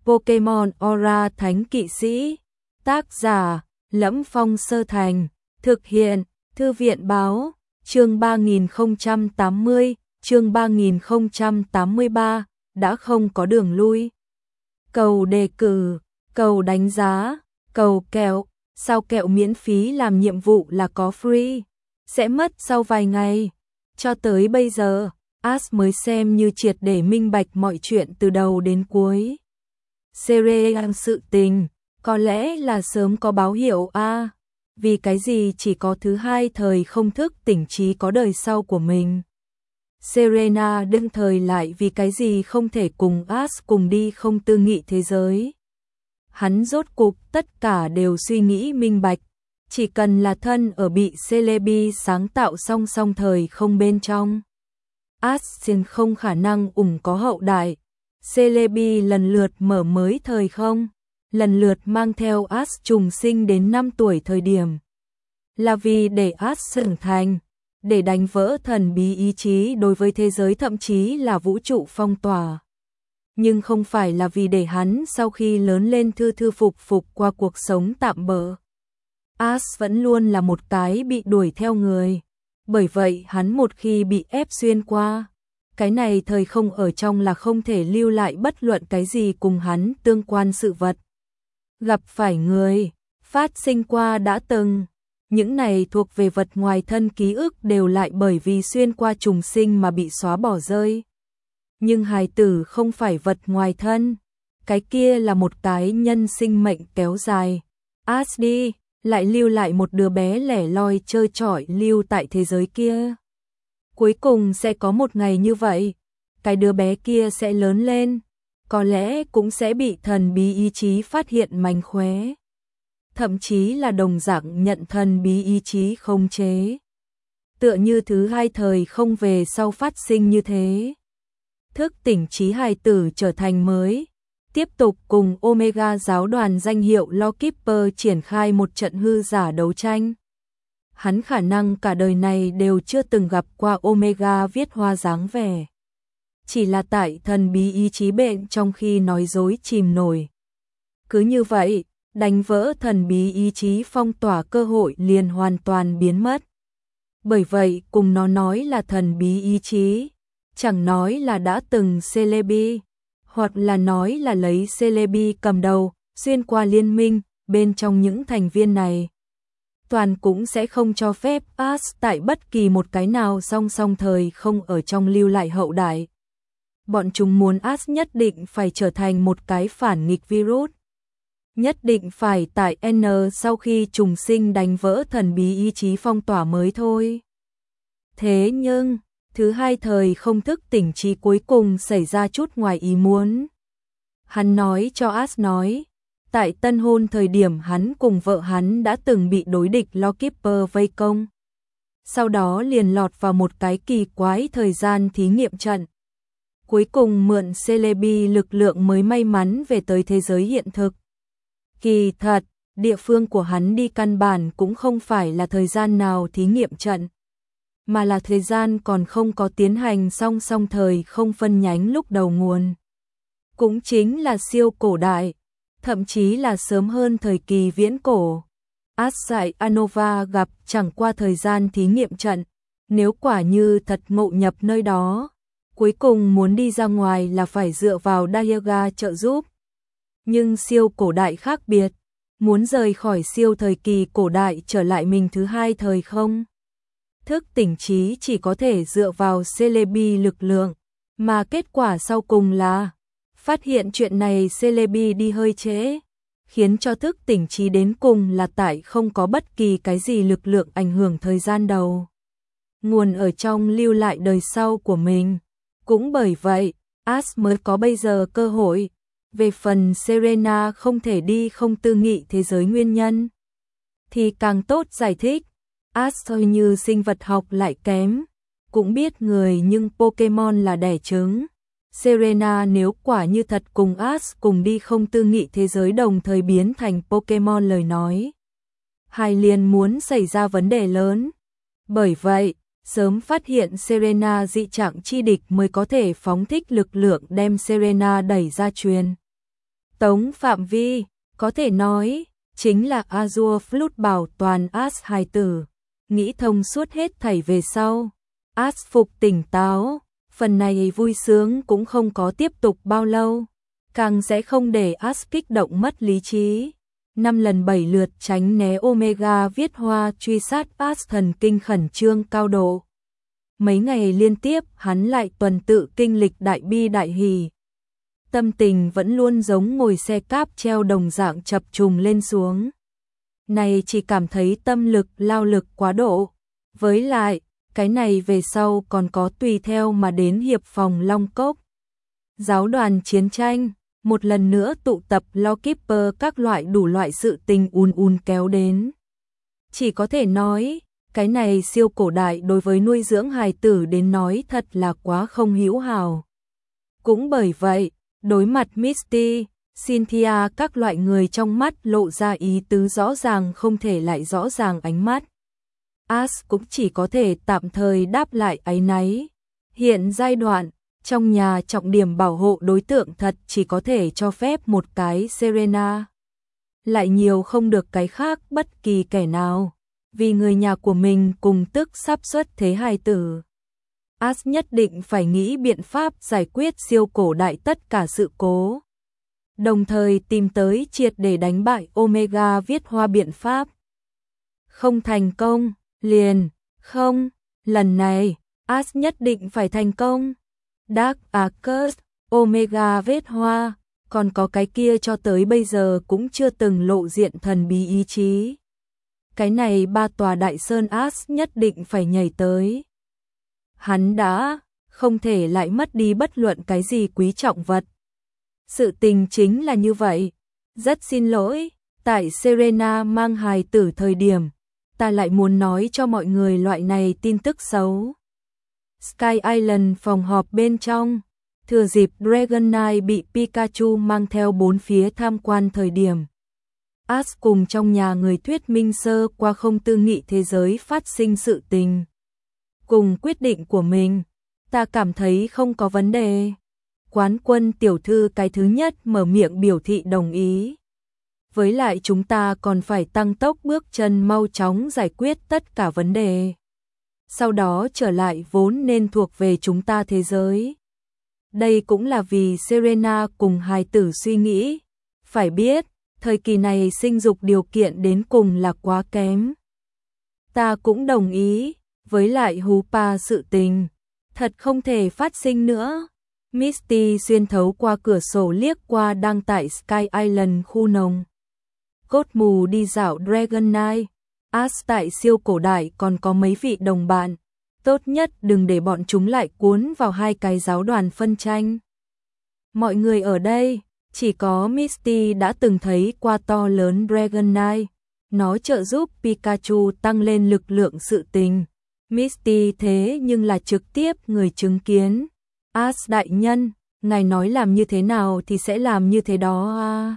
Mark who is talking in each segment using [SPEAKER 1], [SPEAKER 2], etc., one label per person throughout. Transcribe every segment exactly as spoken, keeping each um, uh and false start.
[SPEAKER 1] Pokemon Aura Thánh Kỵ Sĩ. Tác giả: Lẫm Phong Sơ Thành. Thực hiện: Thư viện báo. Chương ba nghìn không trăm tám mươi, chương ba nghìn không trăm tám mươi ba, đã không có đường lui. Cầu đề cử, cầu đánh giá, cầu kẹo, sao kẹo miễn phí làm nhiệm vụ là có free, sẽ mất sau vài ngày. Cho tới bây giờ, Ash mới xem như triệt để minh bạch mọi chuyện từ đầu đến cuối. Cereal sự tình, có lẽ là sớm có báo hiệu a. À, vì cái gì chỉ có thứ hai thời không thức tỉnh trí có đời sau của mình. Serena đương thời lại vì cái gì không thể cùng Ash cùng đi không tư nghị thế giới. Hắn rốt cục tất cả đều suy nghĩ minh bạch, chỉ cần là thân ở bị Celebi sáng tạo song song thời không bên trong. Ash xin không khả năng ủng có hậu đại. Celebi lần lượt mở mới thời không, lần lượt mang theo Ash trùng sinh đến năm tuổi thời điểm. Là vì để Ash trưởng thành, để đánh vỡ thần bí ý chí đối với thế giới thậm chí là vũ trụ phong tỏa. Nhưng không phải là vì để hắn sau khi lớn lên thư thư phục phục qua cuộc sống tạm bợ. Ash vẫn luôn là một cái bị đuổi theo người. Bởi vậy hắn một khi bị ép xuyên qua, cái này thời không ở trong là không thể lưu lại bất luận cái gì cùng hắn tương quan sự vật. Gặp phải người, phát sinh qua đã từng, những này thuộc về vật ngoài thân ký ức đều lại bởi vì xuyên qua trùng sinh mà bị xóa bỏ rơi. Nhưng hài tử không phải vật ngoài thân, cái kia là một cái nhân sinh mệnh kéo dài. Ash đi, lại lưu lại một đứa bé lẻ loi chơi chọi lưu tại thế giới kia. Cuối cùng sẽ có một ngày như vậy, cái đứa bé kia sẽ lớn lên, có lẽ cũng sẽ bị thần bí ý chí phát hiện mánh khóe. Thậm chí là đồng dạng nhận thần bí ý chí khống chế. Tựa như thứ hai thời không về sau phát sinh như thế. Thức tỉnh trí hài tử trở thành mới, tiếp tục cùng Omega giáo đoàn danh hiệu Lawkeeper triển khai một trận hư giả đấu tranh. Hắn khả năng cả đời này đều chưa từng gặp qua Omega viết hoa dáng vẻ. Chỉ là tại thần bí ý chí bệnh trong khi nói dối chìm nổi. Cứ như vậy, đánh vỡ thần bí ý chí phong tỏa cơ hội liền hoàn toàn biến mất. Bởi vậy cùng nó nói là thần bí ý chí, chẳng nói là đã từng Celebi, hoặc là nói là lấy Celebi cầm đầu, xuyên qua liên minh, bên trong những thành viên này. Toàn cũng sẽ không cho phép Ash tại bất kỳ một cái nào song song thời không ở trong lưu lại hậu đại. Bọn chúng muốn Ash nhất định phải trở thành một cái phản nghịch virus. Nhất định phải tại N sau khi trùng sinh đánh vỡ thần bí ý chí phong tỏa mới thôi. Thế nhưng, thứ hai thời không thức tỉnh trí cuối cùng xảy ra chút ngoài ý muốn. Hắn nói cho Ash nói, tại tân hôn thời điểm hắn cùng vợ hắn đã từng bị đối địch Lawkeeper vây công. Sau đó liền lọt vào một cái kỳ quái thời gian thí nghiệm trận. Cuối cùng mượn Celebi lực lượng mới may mắn về tới thế giới hiện thực. Kỳ thật, địa phương của hắn đi căn bản cũng không phải là thời gian nào thí nghiệm trận, mà là thời gian còn không có tiến hành song song thời không phân nhánh lúc đầu nguồn. Cũng chính là siêu cổ đại, thậm chí là sớm hơn thời kỳ viễn cổ. Ash tại Anova gặp chẳng qua thời gian thí nghiệm trận, nếu quả như thật ngộ nhập nơi đó, cuối cùng muốn đi ra ngoài là phải dựa vào Dialga trợ giúp. Nhưng siêu cổ đại khác biệt, muốn rời khỏi siêu thời kỳ cổ đại trở lại mình thứ hai thời không. Thức tỉnh trí chỉ có thể dựa vào Celebi lực lượng, mà kết quả sau cùng là phát hiện chuyện này Celebi đi hơi trễ, khiến cho thức tỉnh trí đến cùng là tại không có bất kỳ cái gì lực lượng ảnh hưởng thời gian đầu. Nguồn ở trong lưu lại đời sau của mình. Cũng bởi vậy, Ash mới có bây giờ cơ hội. Về phần Serena không thể đi không tư nghị thế giới nguyên nhân, thì càng tốt giải thích. Ash thôi như sinh vật học lại kém, cũng biết người nhưng Pokemon là đẻ trứng. Serena nếu quả như thật cùng Ash cùng đi không tư nghị thế giới đồng thời biến thành Pokemon lời nói, hai liền muốn xảy ra vấn đề lớn. Bởi vậy, sớm phát hiện Serena dị trạng chi địch mới có thể phóng thích lực lượng đem Serena đẩy ra truyền tống phạm vi, có thể nói, chính là Azure Flood bảo toàn As hài tử, nghĩ thông suốt hết thảy về sau. As phục tỉnh táo, phần này vui sướng cũng không có tiếp tục bao lâu, càng sẽ không để As kích động mất lý trí. Năm lần bảy lượt tránh né Omega viết hoa truy sát As thần kinh khẩn trương cao độ. Mấy ngày liên tiếp hắn lại tuần tự kinh lịch đại bi đại hỷ. Tâm tình vẫn luôn giống ngồi xe cáp treo đồng dạng chập trùng lên xuống. Này chỉ cảm thấy tâm lực lao lực quá độ. Với lại, cái này về sau còn có tùy theo mà đến hiệp phòng Long Cốc. Giáo đoàn chiến tranh, một lần nữa tụ tập Lawkeeper các loại đủ loại sự tình ùn ùn kéo đến. Chỉ có thể nói, cái này siêu cổ đại đối với nuôi dưỡng hài tử đến nói thật là quá không hữu hảo. Cũng bởi vậy, đối mặt Misty, Cynthia các loại người trong mắt lộ ra ý tứ rõ ràng không thể lại rõ ràng ánh mắt. As cũng chỉ có thể tạm thời đáp lại áy náy. Hiện giai đoạn, trong nhà trọng điểm bảo hộ đối tượng thật chỉ có thể cho phép một cái Serena. Lại nhiều không được cái khác bất kỳ kẻ nào. Vì người nhà của mình cùng tức sắp xuất thế hài tử. As nhất định phải nghĩ biện pháp giải quyết siêu cổ đại tất cả sự cố. Đồng thời tìm tới triệt để đánh bại Omega viết hoa biện pháp. Không thành công, liền, không, lần này, As nhất định phải thành công. Dark Arcus, Omega viết hoa, còn có cái kia cho tới bây giờ cũng chưa từng lộ diện thần bí ý chí. Cái này ba tòa đại sơn As nhất định phải nhảy tới. Hắn đã không thể lại mất đi bất luận cái gì quý trọng vật. Sự tình chính là như vậy. Rất xin lỗi, tại Serena mang hài tử thời điểm, ta lại muốn nói cho mọi người loại này tin tức xấu. Sky Island phòng họp bên trong, thừa dịp Dragonite bị Pikachu mang theo bốn phía tham quan thời điểm. As cùng trong nhà người thuyết minh sơ qua không tư nghị thế giới phát sinh sự tình. Cùng quyết định của mình, ta cảm thấy không có vấn đề. Quán Quân tiểu thư cái thứ nhất mở miệng biểu thị đồng ý. Với lại chúng ta còn phải tăng tốc bước chân mau chóng giải quyết tất cả vấn đề. Sau đó trở lại vốn nên thuộc về chúng ta thế giới. Đây cũng là vì Serena cùng hài tử suy nghĩ. Phải biết, thời kỳ này sinh dục điều kiện đến cùng là quá kém. Ta cũng đồng ý, với lại Hoopa sự tình, thật không thể phát sinh nữa. Misty xuyên thấu qua cửa sổ liếc qua đang tại Sky Island khu nồng. Cốt mù đi dạo Dragonite, As tại siêu cổ đại còn có mấy vị đồng bạn. Tốt nhất đừng để bọn chúng lại cuốn vào hai cái giáo đoàn phân tranh. Mọi người ở đây, chỉ có Misty đã từng thấy qua to lớn Dragonite. Nó trợ giúp Pikachu tăng lên lực lượng sự tình. Misty thế nhưng là trực tiếp người chứng kiến. As đại nhân, ngài nói làm như thế nào thì sẽ làm như thế đó à.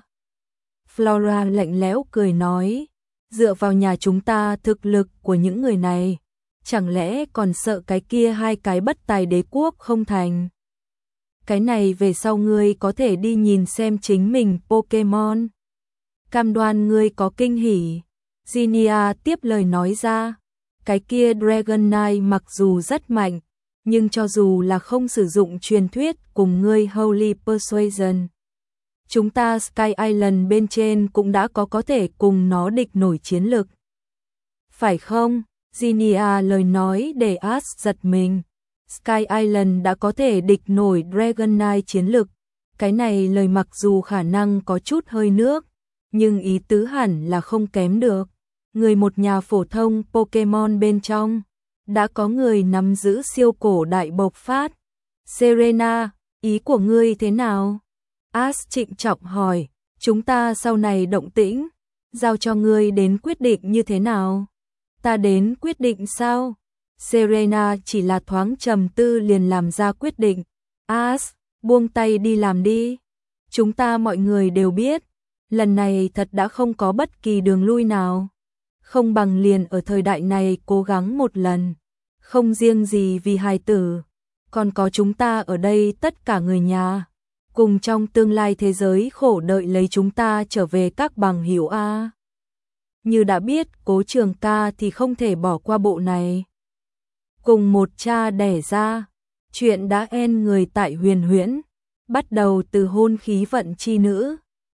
[SPEAKER 1] Flora lạnh lẽo cười nói, dựa vào nhà chúng ta thực lực của những người này, chẳng lẽ còn sợ cái kia hai cái bất tài đế quốc không thành. Cái này về sau ngươi có thể đi nhìn xem chính mình Pokemon. Cam đoan ngươi có kinh hỉ. Zinnia tiếp lời nói ra, cái kia Dragonite mặc dù rất mạnh, nhưng cho dù là không sử dụng truyền thuyết cùng ngươi Holy Persuasion, chúng ta Sky Island bên trên cũng đã có có thể cùng nó địch nổi chiến lực. Phải không? Zinnia lời nói để As giật mình. Sky Island đã có thể địch nổi Dragonite chiến lực. Cái này lời mặc dù khả năng có chút hơi nước, nhưng ý tứ hẳn là không kém được. Người một nhà phổ thông Pokemon bên trong, đã có người nắm giữ siêu cổ đại bộc phát. Serena, ý của ngươi thế nào? As trịnh trọng hỏi, chúng ta sau này động tĩnh, giao cho ngươi đến quyết định như thế nào? Ta đến quyết định sao? Serena chỉ là thoáng trầm tư liền làm ra quyết định. As, buông tay đi làm đi. Chúng ta mọi người đều biết, lần này thật đã không có bất kỳ đường lui nào. Không bằng liền ở thời đại này cố gắng một lần. Không riêng gì vì hài tử, còn có chúng ta ở đây tất cả người nhà. cùng trong tương lai thế giới khổ đợi lấy chúng ta trở về các bằng hữu a. Như đã biết, Cố Trường Ca thì không thể bỏ qua bộ này. Cùng một cha đẻ ra, chuyện đã en người tại Huyền Huyễn, bắt đầu từ hôn khí vận chi nữ,